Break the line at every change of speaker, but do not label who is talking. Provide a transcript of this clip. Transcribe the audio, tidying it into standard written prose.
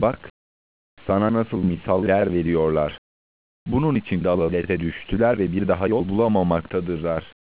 Bak, sana nasıl misaller veriyorlar. Bunun için dalalete düştüler ve bir daha yol bulamamaktadırlar.